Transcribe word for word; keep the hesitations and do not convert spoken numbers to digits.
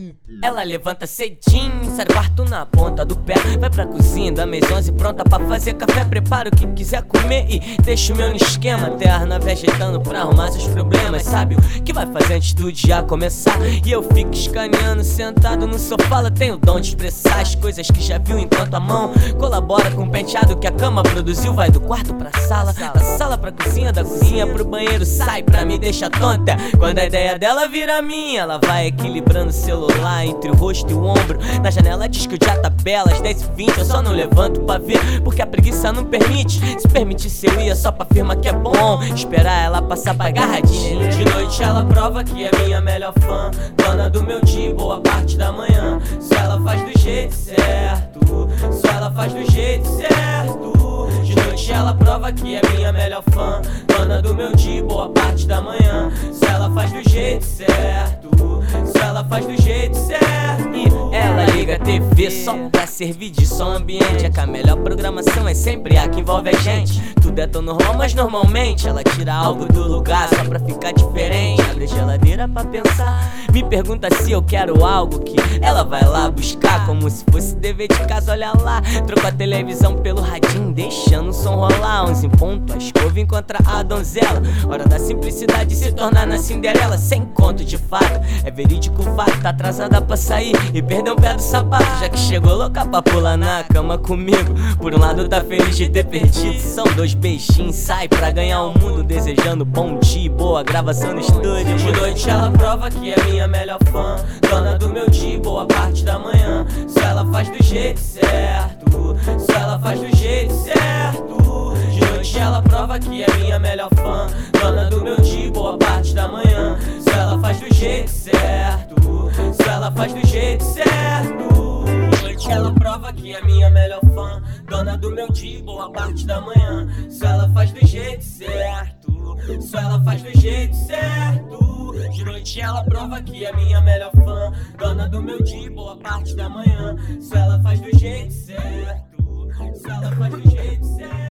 Ela levanta cedinho, sai do quarto na ponta do pé, vai pra cozinha da mesa onze pronta pra fazer café. Prepara o que quiser comer e deixa o meu no esquema. Terna vegetando pra arrumar seus problemas. Sabe o que vai fazer antes do dia começar? E eu fico escaneando sentado no sofá. Ela tem o dom de expressar as coisas que já viu enquanto a mão colabora com o penteado que a cama produziu. Vai do quarto pra sala, da sala pra cozinha, da cozinha pro banheiro. Sai pra me deixar tonta quando a ideia dela vira minha. Ela vai equilibrando o celular entre o rosto e o ombro. Na janela diz que o dia tá bela, às dez e vinte. Eu só não levanto pra ver, porque a preguiça não permite. Se permitisse eu ia só pra firma que é bom esperar ela passar pra agarradinha. De noite ela prova que é minha melhor fã, dona do meu dia, boa parte da manhã. Só ela faz do jeito certo, só ela faz do jeito certo. De noite ela prova que é minha melhor fã, dona do meu dia, boa parte da manhã. Só ela faz do jeito certo, só ela faz do jeito certo. E ela liga a T V só pra servir de som ambiente. É que a melhor programação é sempre a que envolve a gente. Tudo é tão normal, mas normalmente ela tira algo do lugar só pra ficar diferente. Abre a geladeira pra pensar, me pergunta se eu quero algo que ela vai lá buscar, como se fosse dever de casa, olha lá. Trocou a televisão pelo radinho, deixando o som rolar. Onze em ponto, a escova encontra a donzela. Hora da simplicidade se tornar na Cinderela. Sem conto de fato, é verídico o fato. Tá atrasada pra sair e perdeu o pé do sapato, já que chegou louca pra pular na cama comigo. Por um lado tá feliz de ter perdido, são dois beijinhos, sai pra ganhar o mundo, desejando bom dia e boa gravação no estúdio. De noite ela prova que é minha melhor fã, dona do meu dia, boa parte da manhã. Só ela faz do jeito certo, só ela faz do jeito certo. De noite ela prova que é minha melhor fã, dona do meu dia, boa parte da manhã. Só ela faz do jeito certo, só ela faz do jeito certo. De noite ela prova que é minha melhor fã, dona do meu dia, boa parte da manhã. Só ela faz do jeito certo, só ela faz do jeito certo. De noite ela prova que é minha melhor fã, dona do meu dia, boa parte da manhã. Só ela faz do jeito certo, só ela faz do jeito certo.